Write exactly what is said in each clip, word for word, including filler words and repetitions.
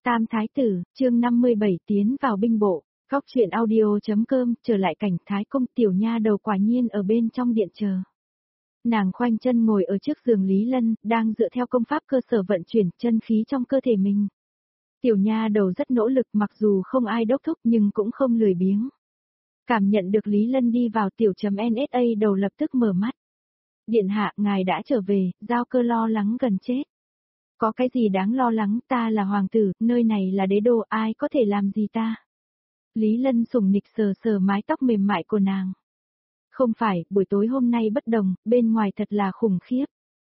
Tam Thái Tử, chương năm mươi bảy tiến vào binh bộ, góc truyện audio.com, trở lại cảnh Thái Cung. Tiểu nha đầu quả nhiên ở bên trong điện chờ. Nàng khoanh chân ngồi ở trước giường Lý Lân, đang dựa theo công pháp cơ sở vận chuyển chân khí trong cơ thể mình. Tiểu nha đầu rất nỗ lực, mặc dù không ai đốc thúc nhưng cũng không lười biếng. Cảm nhận được Lý Lân đi vào, tiểu chấm en ét a đầu lập tức mở mắt. Điện hạ, ngài đã trở về, Giao Cơ lo lắng gần chết. Có cái gì đáng lo lắng, ta là hoàng tử, nơi này là đế đô, ai có thể làm gì ta? Lý Lân sủng nịch sờ sờ mái tóc mềm mại của nàng. Không phải, buổi tối hôm nay bất đồng, bên ngoài thật là khủng khiếp.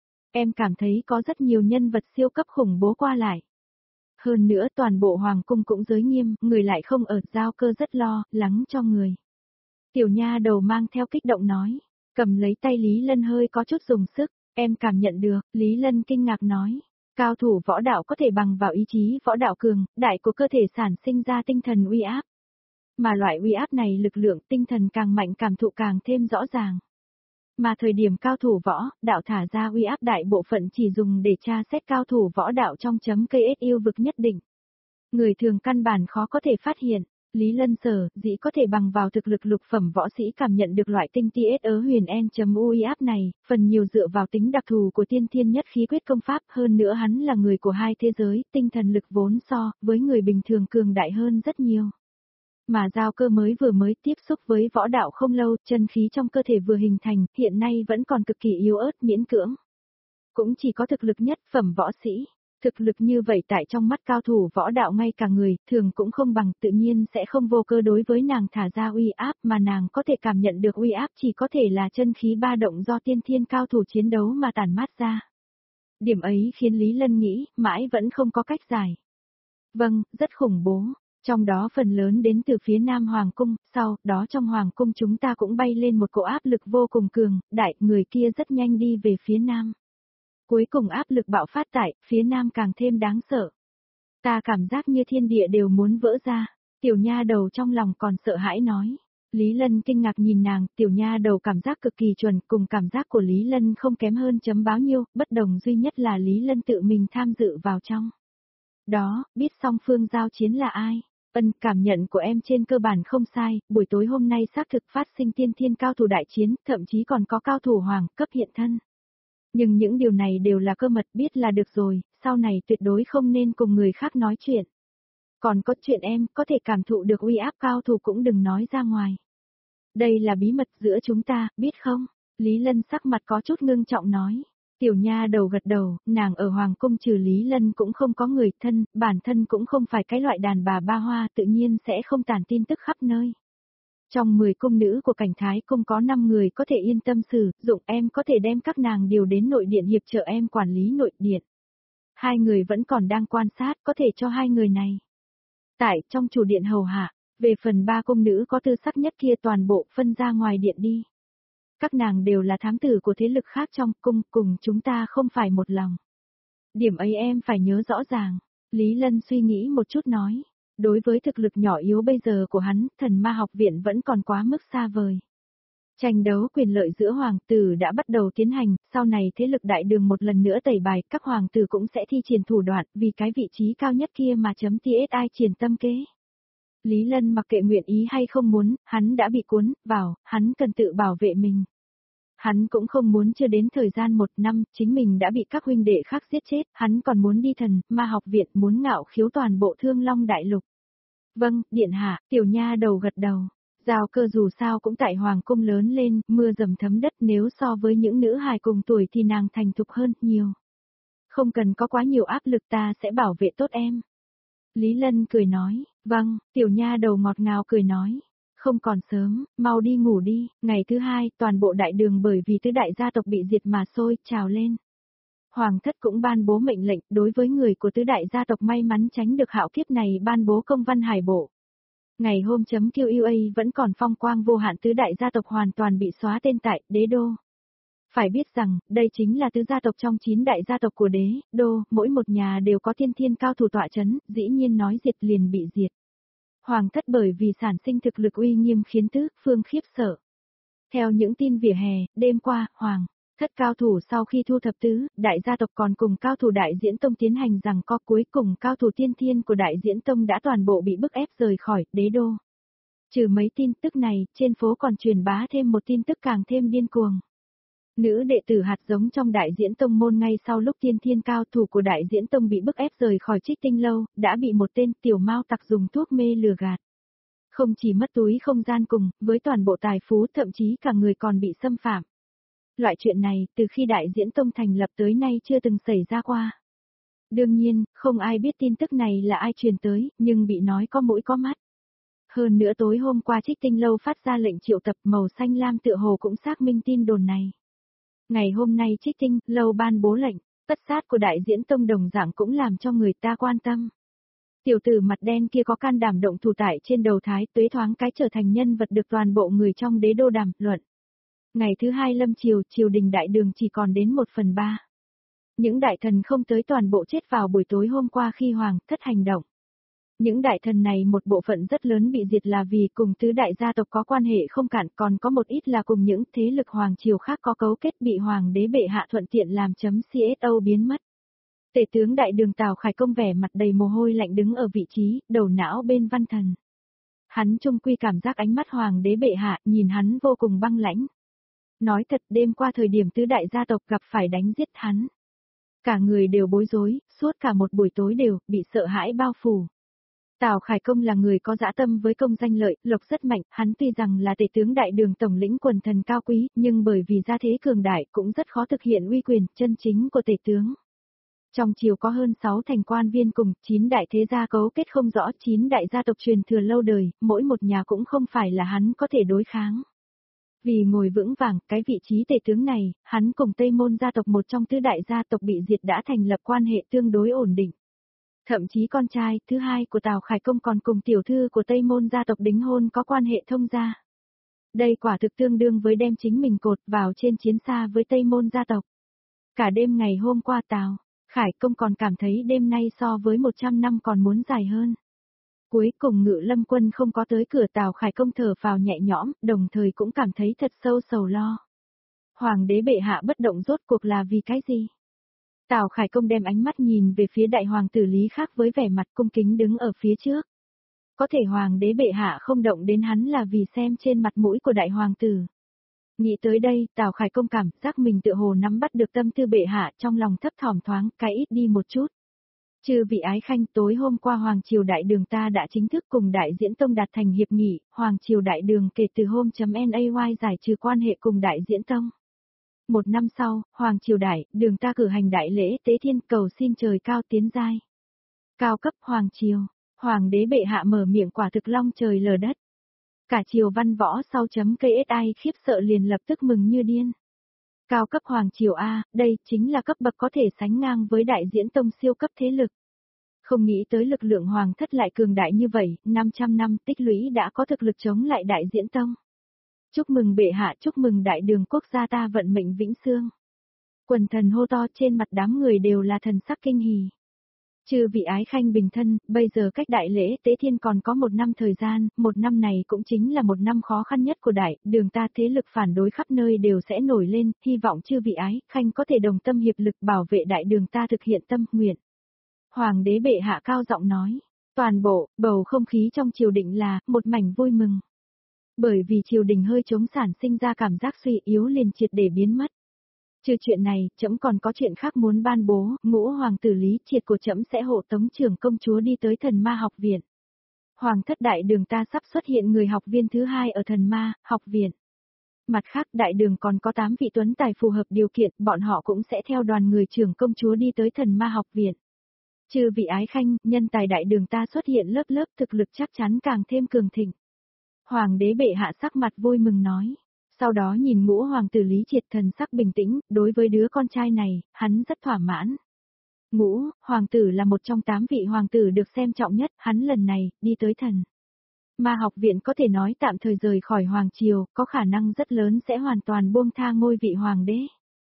Em cảm thấy có rất nhiều nhân vật siêu cấp khủng bố qua lại. Hơn nữa toàn bộ hoàng cung cũng giới nghiêm, người lại không ở, Giao Cơ rất lo lắng cho người. Tiểu nha đầu mang theo kích động nói, cầm lấy tay Lý Lân hơi có chút dùng sức, em cảm nhận được. Lý Lân kinh ngạc nói. Cao thủ võ đạo có thể bằng vào ý chí võ đạo cường, đại của cơ thể sản sinh ra tinh thần uy áp. Mà loại uy áp này lực lượng tinh thần càng mạnh cảm thụ càng thêm rõ ràng. Mà thời điểm cao thủ võ, đạo thả ra uy áp đại bộ phận chỉ dùng để tra xét cao thủ võ đạo trong chấm cây ét yêu vực nhất định. Người thường căn bản khó có thể phát hiện. Lý Lân sở, dĩ có thể bằng vào thực lực lục phẩm võ sĩ cảm nhận được loại tinh ti ết ớ huyền en.u uy áp này, phần nhiều dựa vào tính đặc thù của tiên thiên nhất khí quyết công pháp, hơn nữa hắn là người của hai thế giới, tinh thần lực vốn so với người bình thường cường đại hơn rất nhiều. Mà Giao Cơ mới vừa mới tiếp xúc với võ đạo không lâu, chân khí trong cơ thể vừa hình thành, hiện nay vẫn còn cực kỳ yếu ớt miễn cưỡng. Cũng chỉ có thực lực nhất phẩm võ sĩ. Thực lực như vậy tại trong mắt cao thủ võ đạo ngay cả người, thường cũng không bằng, tự nhiên sẽ không vô cơ đối với nàng thả ra uy áp, mà nàng có thể cảm nhận được uy áp chỉ có thể là chân khí ba động do tiên thiên cao thủ chiến đấu mà tản mát ra. Điểm ấy khiến Lý Lân nghĩ, mãi vẫn không có cách giải. Vâng, rất khủng bố, trong đó phần lớn đến từ phía Nam Hoàng Cung, sau đó trong Hoàng Cung chúng ta cũng bay lên một cỗ áp lực vô cùng cường, đại, người kia rất nhanh đi về phía Nam. Cuối cùng áp lực bạo phát tại, phía Nam càng thêm đáng sợ. Ta cảm giác như thiên địa đều muốn vỡ ra, tiểu nha đầu trong lòng còn sợ hãi nói. Lý Lân kinh ngạc nhìn nàng, tiểu nha đầu cảm giác cực kỳ chuẩn, cùng cảm giác của Lý Lân không kém hơn chấm báo nhiêu, bất đồng duy nhất là Lý Lân tự mình tham dự vào trong. Đó, biết song phương giao chiến là ai? Ân, cảm nhận của em trên cơ bản không sai, buổi tối hôm nay xác thực phát sinh tiên thiên cao thủ đại chiến, thậm chí còn có cao thủ hoàng cấp hiện thân. Nhưng những điều này đều là cơ mật, biết là được rồi, sau này tuyệt đối không nên cùng người khác nói chuyện. Còn có chuyện em có thể cảm thụ được uy áp cao thủ cũng đừng nói ra ngoài. Đây là bí mật giữa chúng ta, biết không? Lý Lân sắc mặt có chút ngưng trọng nói. Tiểu nha đầu gật đầu, nàng ở Hoàng Cung trừ Lý Lân cũng không có người thân, bản thân cũng không phải cái loại đàn bà ba hoa, tự nhiên sẽ không tản tin tức khắp nơi. Trong mười cung nữ của cảnh Thái Cung có năm người có thể yên tâm sử dụng, em có thể đem các nàng điều đến nội điện hiệp trợ em quản lý nội điện. Hai người vẫn còn đang quan sát, có thể cho hai người này. Tại, trong chủ điện hầu hạ, về phần ba cung nữ có tư sắc nhất kia toàn bộ phân ra ngoài điện đi. Các nàng đều là thám tử của thế lực khác trong cung, cùng chúng ta không phải một lòng. Điểm ấy em phải nhớ rõ ràng. Lý Lân suy nghĩ một chút nói. Đối với thực lực nhỏ yếu bây giờ của hắn, thần ma học viện vẫn còn quá mức xa vời. Tranh đấu quyền lợi giữa hoàng tử đã bắt đầu tiến hành, sau này thế lực đại đường một lần nữa tẩy bài, các hoàng tử cũng sẽ thi triển thủ đoạn, vì cái vị trí cao nhất kia mà chấm tê ét i triển tâm kế. Lý Lân mặc kệ nguyện ý hay không muốn, hắn đã bị cuốn vào, hắn cần tự bảo vệ mình. Hắn cũng không muốn chưa đến thời gian một năm, chính mình đã bị các huynh đệ khác giết chết, hắn còn muốn đi thần, ma học viện, muốn ngạo khiếu toàn bộ Thương Long đại lục. Vâng, điện hạ, tiểu nha đầu gật đầu. Giao Cơ dù sao cũng tại Hoàng Cung lớn lên, mưa dầm thấm đất, nếu so với những nữ hài cùng tuổi thì nàng thành thục hơn nhiều. Không cần có quá nhiều áp lực, ta sẽ bảo vệ tốt em. Lý Lân cười nói, vâng, tiểu nha đầu ngọt ngào cười nói. Không còn sớm, mau đi ngủ đi. Ngày thứ hai, toàn bộ đại đường bởi vì tứ đại gia tộc bị diệt mà sôi trào lên. Hoàng thất cũng ban bố mệnh lệnh, đối với người của tứ đại gia tộc may mắn tránh được hạo kiếp này ban bố công văn hải bộ. Ngày hôm chấm quy a vẫn còn phong quang vô hạn, tứ đại gia tộc hoàn toàn bị xóa tên tại đế đô. Phải biết rằng, đây chính là tứ gia tộc trong chín đại gia tộc của đế đô, mỗi một nhà đều có thiên thiên cao thủ tọa chấn, dĩ nhiên nói diệt liền bị diệt. Hoàng thất bởi vì sản sinh thực lực uy nghiêm khiến tứ phương khiếp sợ. Theo những tin vỉa hè, đêm qua, Hoàng Thất cao thủ sau khi thu thập tứ, đại gia tộc còn cùng cao thủ đại diễn tông tiến hành rằng có cuối cùng cao thủ tiên thiên của đại diễn tông đã toàn bộ bị bức ép rời khỏi đế đô. Trừ mấy tin tức này, trên phố còn truyền bá thêm một tin tức càng thêm điên cuồng. Nữ đệ tử hạt giống trong đại diễn tông môn ngay sau lúc tiên thiên cao thủ của đại diễn tông bị bức ép rời khỏi Trích Tinh lâu, đã bị một tên tiểu mao tặc dùng thuốc mê lừa gạt. Không chỉ mất túi không gian cùng, với toàn bộ tài phú thậm chí cả người còn bị xâm phạm. Loại chuyện này, từ khi đại diễn tông thành lập tới nay chưa từng xảy ra qua. Đương nhiên, không ai biết tin tức này là ai truyền tới, nhưng bị nói có mũi có mắt. Hơn nữa tối hôm qua Trích Tinh lâu phát ra lệnh triệu tập màu xanh lam tựa hồ cũng xác minh tin đồn này. Ngày hôm nay Trích Tinh lâu ban bố lệnh, tất sát của đại diễn tông đồng dạng cũng làm cho người ta quan tâm. Tiểu tử mặt đen kia có can đảm động thủ tại trên đầu Thái Tuế thoáng cái trở thành nhân vật được toàn bộ người trong đế đô đàm luận. Ngày thứ hai lâm triều, triều đình đại đường chỉ còn đến một phần ba. Những đại thần không tới toàn bộ chết vào buổi tối hôm qua khi hoàng thất hành động. Những đại thần này một bộ phận rất lớn bị diệt là vì cùng tứ đại gia tộc có quan hệ không cạn, còn có một ít là cùng những thế lực hoàng triều khác có cấu kết bị hoàng đế bệ hạ thuận tiện làm chấm xô biến mất. Tể tướng đại đường Tào Khải Công vẻ mặt đầy mồ hôi lạnh đứng ở vị trí, đầu não bên văn thần. Hắn trung quy cảm giác ánh mắt hoàng đế bệ hạ nhìn hắn vô cùng băng lãnh. Nói thật đêm qua thời điểm tứ đại gia tộc gặp phải đánh giết hắn. Cả người đều bối rối, suốt cả một buổi tối đều bị sợ hãi bao phủ. Tào Khải Công là người có dã tâm với công danh lợi, lộc rất mạnh, hắn tuy rằng là tể tướng đại đường tổng lĩnh quần thần cao quý, nhưng bởi vì gia thế cường đại cũng rất khó thực hiện uy quyền chân chính của tể tướng. Trong triều có hơn sáu thành quan viên cùng chín đại thế gia cấu kết không rõ, chín đại gia tộc truyền thừa lâu đời, mỗi một nhà cũng không phải là hắn có thể đối kháng. Vì ngồi vững vàng cái vị trí tể tướng này, hắn cùng Tây Môn gia tộc một trong tứ đại gia tộc bị diệt đã thành lập quan hệ tương đối ổn định. Thậm chí con trai thứ hai của Tào Khải Công còn cùng tiểu thư của Tây Môn gia tộc đính hôn có quan hệ thông gia. Đây quả thực tương đương với đem chính mình cột vào trên chiến xa với Tây Môn gia tộc. Cả đêm ngày hôm qua Tào Khải Công còn cảm thấy đêm nay so với một trăm năm còn muốn dài hơn. Cuối cùng Ngự Lâm Quân không có tới cửa, Tào Khải Công thở phào nhẹ nhõm, đồng thời cũng cảm thấy thật sâu sầu lo. Hoàng đế bệ hạ bất động rốt cuộc là vì cái gì? Tào Khải Công đem ánh mắt nhìn về phía đại hoàng tử Lý Khác với vẻ mặt cung kính đứng ở phía trước. Có thể hoàng đế bệ hạ không động đến hắn là vì xem trên mặt mũi của đại hoàng tử. Nghĩ tới đây, Tào Khải Công cảm giác mình tự hồ nắm bắt được tâm tư bệ hạ, trong lòng thấp thỏm thoáng cái ít đi một chút. Chư vị ái khanh, tối hôm qua Hoàng Triều Đại Đường ta đã chính thức cùng Đại Diễn Tông đạt thành hiệp nghị, Hoàng Triều Đại Đường kể từ hôm.nay giải trừ quan hệ cùng Đại Diễn Tông. Một năm sau, Hoàng Triều Đại Đường ta cử hành đại lễ tế thiên cầu xin trời cao tiến giai. Cao cấp Hoàng Triều, Hoàng đế bệ hạ mở miệng quả thực long trời lở đất. Cả triều văn võ sau chấm cây ét i khiếp sợ liền lập tức mừng như điên. Cao cấp Hoàng Triều A, đây chính là cấp bậc có thể sánh ngang với Đại Diễn Tông siêu cấp thế lực. Không nghĩ tới lực lượng Hoàng thất lại cường đại như vậy, năm trăm năm tích lũy đã có thực lực chống lại Đại Diễn Tông. Chúc mừng bệ hạ, chúc mừng Đại Đường quốc gia ta vận mệnh vĩnh xương. Quần thần hô to, trên mặt đám người đều là thần sắc kinh hỉ. Chư vị ái khanh bình thân, bây giờ cách đại lễ tế thiên còn có một năm thời gian, một năm này cũng chính là một năm khó khăn nhất của Đại Đường ta, thế lực phản đối khắp nơi đều sẽ nổi lên, hy vọng chư vị ái khanh có thể đồng tâm hiệp lực bảo vệ Đại Đường ta thực hiện tâm nguyện. Hoàng đế bệ hạ cao giọng nói, toàn bộ bầu không khí trong triều đình là một mảnh vui mừng. Bởi vì triều đình hơi chống sản sinh ra cảm giác suy yếu liền triệt để biến mất. Trừ chuyện này, trẫm còn có chuyện khác muốn ban bố, ngũ hoàng tử Lý Triệt của trẫm sẽ hộ tống trưởng công chúa đi tới Thần Ma học viện. Hoàng thất Đại Đường ta sắp xuất hiện người học viên thứ hai ở Thần Ma học viện. Mặt khác Đại Đường còn có tám vị tuấn tài phù hợp điều kiện, bọn họ cũng sẽ theo đoàn người trưởng công chúa đi tới Thần Ma học viện. Chư vị ái khanh, nhân tài Đại Đường ta xuất hiện lớp lớp, thực lực chắc chắn càng thêm cường thịnh. Hoàng đế bệ hạ sắc mặt vui mừng nói. Sau đó nhìn ngũ hoàng tử Lý Triệt, thần sắc bình tĩnh, đối với đứa con trai này, hắn rất thỏa mãn. Ngũ hoàng tử là một trong tám vị hoàng tử được xem trọng nhất, hắn lần này, đi tới Thần Ma học viện có thể nói tạm thời rời khỏi hoàng triều, có khả năng rất lớn sẽ hoàn toàn buông tha ngôi vị hoàng đế.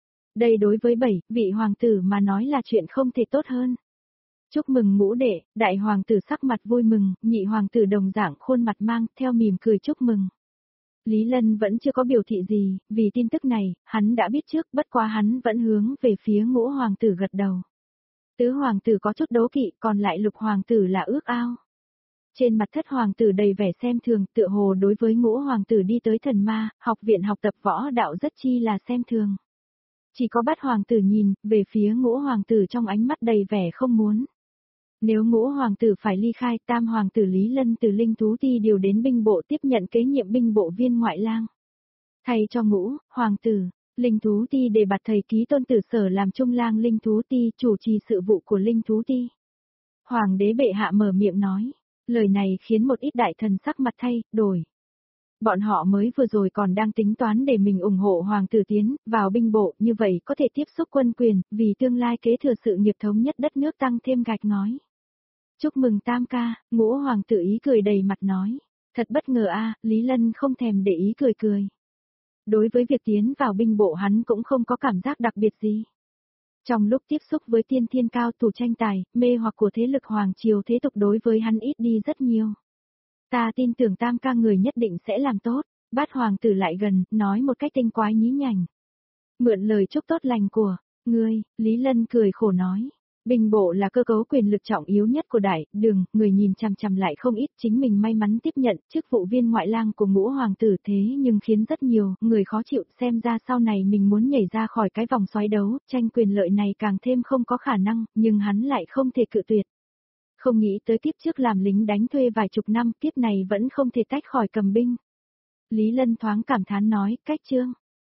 Đây đối với bảy vị hoàng tử mà nói là chuyện không thể tốt hơn. Chúc mừng ngũ đệ, đại hoàng tử sắc mặt vui mừng, nhị hoàng tử đồng dạng khuôn mặt mang theo mỉm cười chúc mừng. Lý Lân vẫn chưa có biểu thị gì, vì tin tức này, hắn đã biết trước, bất quá hắn vẫn hướng về phía ngũ hoàng tử gật đầu. Tứ hoàng tử có chút đố kỵ, còn lại lục hoàng tử là ước ao. Trên mặt thất hoàng tử đầy vẻ xem thường, tựa hồ đối với ngũ hoàng tử đi tới thần ma, học viện học tập võ đạo rất chi là xem thường. Chỉ có bát hoàng tử nhìn, về phía ngũ hoàng tử trong ánh mắt đầy vẻ không muốn. Nếu ngũ hoàng tử phải ly khai, tam hoàng tử Lý Lân từ Linh Thú Ti điều đến binh bộ tiếp nhận kế nhiệm binh bộ viên ngoại lang. Thay cho ngũ, hoàng tử, Linh Thú Ti đề bạt thầy ký tôn tử sở làm trung lang Linh Thú Ti chủ trì sự vụ của Linh Thú Ti. Hoàng đế bệ hạ mở miệng nói, lời này khiến một ít đại thần sắc mặt thay, đổi. Bọn họ mới vừa rồi còn đang tính toán để mình ủng hộ hoàng tử tiến vào binh bộ, như vậy có thể tiếp xúc quân quyền, vì tương lai kế thừa sự nghiệp thống nhất đất nước tăng thêm gạch ngói. Chúc mừng tam ca, ngũ hoàng tử ý cười đầy mặt nói. Thật bất ngờ a, Lý Lân không thèm để ý cười cười. Đối với việc tiến vào binh bộ hắn cũng không có cảm giác đặc biệt gì. Trong lúc tiếp xúc với tiên thiên cao thủ tranh tài, mê hoặc của thế lực hoàng triều thế tục đối với hắn ít đi rất nhiều. Ta tin tưởng tam ca người nhất định sẽ làm tốt, bát hoàng tử lại gần, nói một cách tinh quái nhí nhảnh. Mượn lời chúc tốt lành của, ngươi, Lý Lân cười khổ nói. Binh bộ là cơ cấu quyền lực trọng yếu nhất của đại đường, người nhìn chằm chằm lại không ít, chính mình may mắn tiếp nhận chức vụ viên ngoại lang của ngũ hoàng tử thế nhưng khiến rất nhiều người khó chịu, xem ra sau này mình muốn nhảy ra khỏi cái vòng xoáy đấu, tranh quyền lợi này càng thêm không có khả năng, nhưng hắn lại không thể cự tuyệt. Không nghĩ tới kiếp trước làm lính đánh thuê vài chục năm, kiếp này vẫn không thể tách khỏi cầm binh. Lý Lân thoáng cảm thán nói, cách chương.